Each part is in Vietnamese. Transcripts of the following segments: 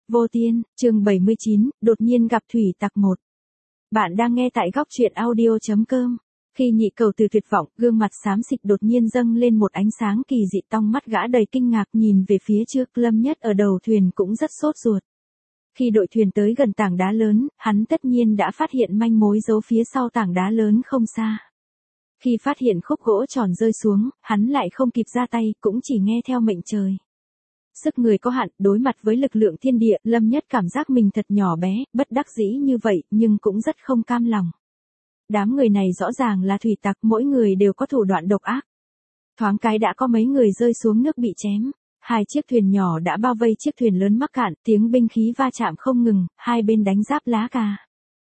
Vô Tiên, chương 79, đột nhiên gặp thủy tặc 1. Bạn đang nghe tại góc truyện audio.com. Khi nhị cầu từ tuyệt vọng, gương mặt xám xịt đột nhiên dâng lên một ánh sáng kỳ dị, trong mắt gã đầy kinh ngạc nhìn về phía trước. Lâm Nhất ở đầu thuyền cũng rất sốt ruột. Khi đội thuyền tới gần tảng đá lớn, hắn tất nhiên đã phát hiện manh mối giấu phía sau tảng đá lớn không xa. Khi phát hiện khúc gỗ tròn rơi xuống, hắn lại không kịp ra tay, cũng chỉ nghe theo mệnh trời. Sức người có hạn, đối mặt với lực lượng thiên địa, Lâm Nhất cảm giác mình thật nhỏ bé, bất đắc dĩ như vậy, nhưng cũng rất không cam lòng. Đám người này rõ ràng là thủy tặc, mỗi người đều có thủ đoạn độc ác. Thoáng cái đã có mấy người rơi xuống nước bị chém. Hai chiếc thuyền nhỏ đã bao vây chiếc thuyền lớn mắc cạn, tiếng binh khí va chạm không ngừng, hai bên đánh giáp lá cà.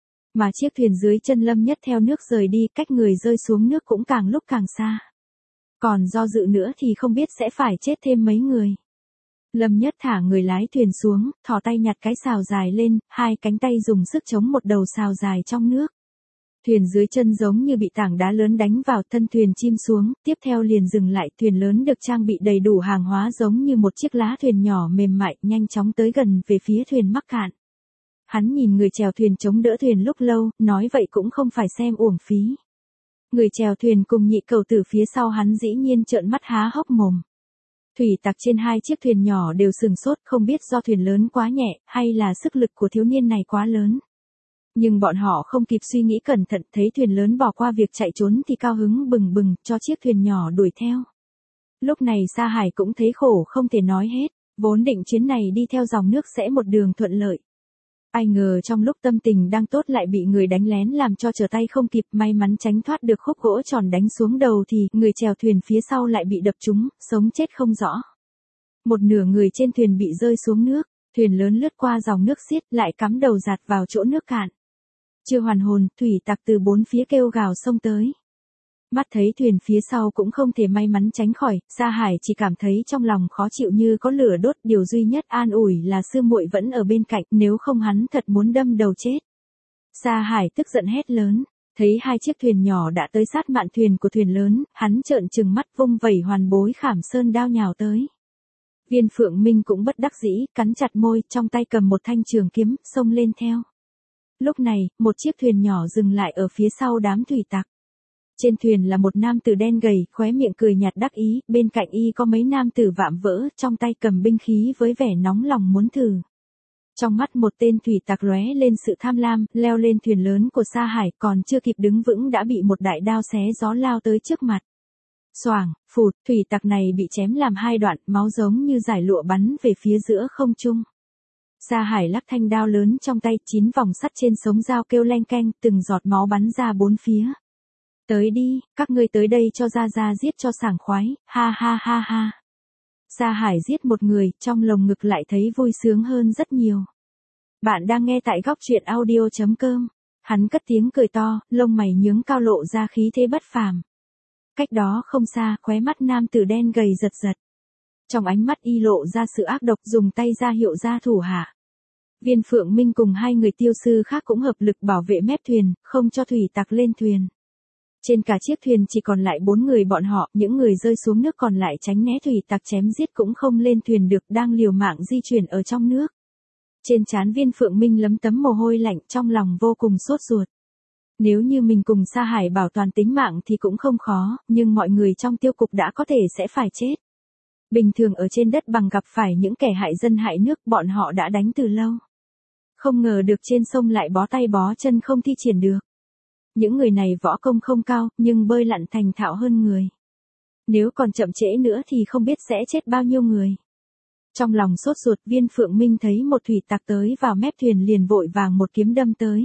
Mà chiếc thuyền dưới chân Lâm Nhất theo nước rời đi, cách người rơi xuống nước cũng càng lúc càng xa. Còn do dự nữa thì không biết sẽ phải chết thêm mấy người. Lâm Nhất thả người lái thuyền xuống, thò tay nhặt cái sào dài lên, hai cánh tay dùng sức chống một đầu sào dài trong nước. Thuyền dưới chân giống như bị tảng đá lớn đánh vào, thân thuyền chìm xuống, tiếp theo liền dừng lại. Thuyền lớn được trang bị đầy đủ hàng hóa giống như một chiếc lá thuyền nhỏ mềm mại, nhanh chóng tới gần về phía thuyền mắc cạn. Hắn nhìn người chèo thuyền chống đỡ thuyền lúc lâu, nói vậy cũng không phải xem uổng phí. Người chèo thuyền cùng nhị cầu từ phía sau hắn dĩ nhiên trợn mắt há hốc mồm. Thủy tặc trên hai chiếc thuyền nhỏ đều sừng sốt, không biết do thuyền lớn quá nhẹ, hay là sức lực của thiếu niên này quá lớn. Nhưng bọn họ không kịp suy nghĩ cẩn thận, thấy thuyền lớn bỏ qua việc chạy trốn thì cao hứng bừng bừng, cho chiếc thuyền nhỏ đuổi theo. Lúc này Sa Hải cũng thấy khổ không thể nói hết, vốn định chuyến này đi theo dòng nước sẽ một đường thuận lợi. Ai ngờ trong lúc tâm tình đang tốt lại bị người đánh lén làm cho trở tay không kịp, may mắn tránh thoát được khúc gỗ tròn đánh xuống đầu thì người chèo thuyền phía sau lại bị đập trúng, sống chết không rõ. Một nửa người trên thuyền bị rơi xuống nước, thuyền lớn lướt qua dòng nước xiết lại cắm đầu dạt vào chỗ nước cạn. Chưa hoàn hồn, thủy tặc từ bốn phía kêu gào xông tới. Mắt thấy thuyền phía sau cũng không thể may mắn tránh khỏi, Sa Hải chỉ cảm thấy trong lòng khó chịu như có lửa đốt, điều duy nhất an ủi là sư muội vẫn ở bên cạnh, nếu không hắn thật muốn đâm đầu chết. Sa Hải tức giận hét lớn, thấy hai chiếc thuyền nhỏ đã tới sát mạn thuyền của thuyền lớn, hắn trợn trừng mắt vung vẩy hoàn bối khảm sơn đao nhào tới. Viên Phượng Minh cũng bất đắc dĩ, cắn chặt môi, trong tay cầm một thanh trường kiếm, xông lên theo. Lúc này, một chiếc thuyền nhỏ dừng lại ở phía sau đám thủy tặc. Trên thuyền là một nam tử đen gầy, khóe miệng cười nhạt đắc ý, bên cạnh y có mấy nam tử vạm vỡ, trong tay cầm binh khí với vẻ nóng lòng muốn thử. Trong mắt một tên thủy tặc lóe lên sự tham lam, leo lên thuyền lớn của Sa Hải, còn chưa kịp đứng vững đã bị một đại đao xé gió lao tới trước mặt. Xoảng, phụt, thủy tặc này bị chém làm hai đoạn, máu giống như dải lụa bắn về phía giữa không trung. Sa Hải lắc thanh đao lớn trong tay, 9 vòng sắt trên sống dao kêu leng keng, từng giọt máu bắn ra bốn phía. Tới đi, các ngươi tới đây cho ra giết cho sảng khoái, ha ha ha ha. Sa Hải giết một người, trong lồng ngực lại thấy vui sướng hơn rất nhiều. Bạn đang nghe tại góc truyện audio.com. Hắn cất tiếng cười to, lông mày nhướng cao lộ ra khí thế bất phàm. Cách đó không xa, khóe mắt nam tử đen gầy giật giật. Trong ánh mắt y lộ ra sự ác độc, dùng tay ra hiệu ra thủ hạ. Viên Phượng Minh cùng hai người tiêu sư khác cũng hợp lực bảo vệ mép thuyền, không cho thủy tặc lên thuyền. Trên cả chiếc thuyền chỉ còn lại 4 người bọn họ, những người rơi xuống nước còn lại tránh né thủy tặc chém giết cũng không lên thuyền được, đang liều mạng di chuyển ở trong nước. Trên trán Viên Phượng Minh lấm tấm mồ hôi lạnh, trong lòng vô cùng sốt ruột. Nếu như mình cùng Sa Hải bảo toàn tính mạng thì cũng không khó, nhưng mọi người trong tiêu cục đã có thể sẽ phải chết. Bình thường ở trên đất bằng gặp phải những kẻ hại dân hại nước, bọn họ đã đánh từ lâu. Không ngờ được trên sông lại bó tay bó chân không thi triển được. Những người này võ công không cao, nhưng bơi lặn thành thạo hơn người. Nếu còn chậm trễ nữa thì không biết sẽ chết bao nhiêu người. Trong lòng sốt ruột, Viên Phượng Minh thấy một thủy tặc tới vào mép thuyền liền vội vàng một kiếm đâm tới.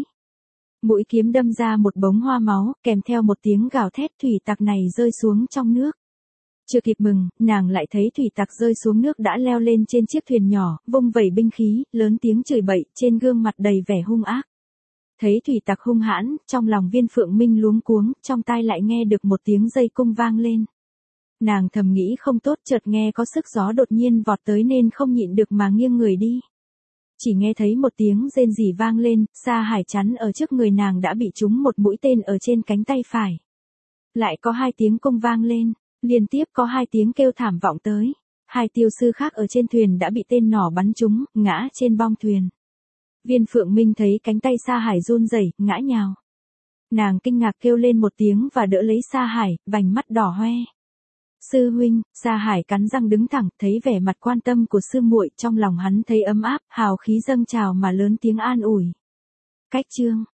Mũi kiếm đâm ra một bống hoa máu, kèm theo một tiếng gào thét, thủy tặc này rơi xuống trong nước. Chưa kịp mừng, nàng lại thấy thủy tặc rơi xuống nước đã leo lên trên chiếc thuyền nhỏ, vung vẩy binh khí, lớn tiếng chửi bậy, trên gương mặt đầy vẻ hung ác. Thấy thủy tặc hung hãn, trong lòng Viên Phượng Minh luống cuống, trong tai lại nghe được một tiếng dây cung vang lên. Nàng thầm nghĩ không tốt, chợt nghe có sức gió đột nhiên vọt tới nên không nhịn được mà nghiêng người đi. Chỉ nghe thấy một tiếng rên rỉ vang lên, Sa Hải chắn ở trước người nàng đã bị trúng một mũi tên ở trên cánh tay phải. Lại có 2 tiếng cung vang lên, liên tiếp có 2 tiếng kêu thảm vọng tới. Hai tiêu sư khác ở trên thuyền đã bị tên nỏ bắn trúng, ngã trên bong thuyền. Viên Phượng Minh thấy cánh tay Sa Hải run rẩy, ngã nhào. Nàng kinh ngạc kêu lên một tiếng và đỡ lấy Sa Hải, vành mắt đỏ hoe. Sư huynh, Sa Hải cắn răng đứng thẳng, thấy vẻ mặt quan tâm của sư muội, trong lòng hắn thấy ấm áp, hào khí dâng trào mà lớn tiếng an ủi. Cách chương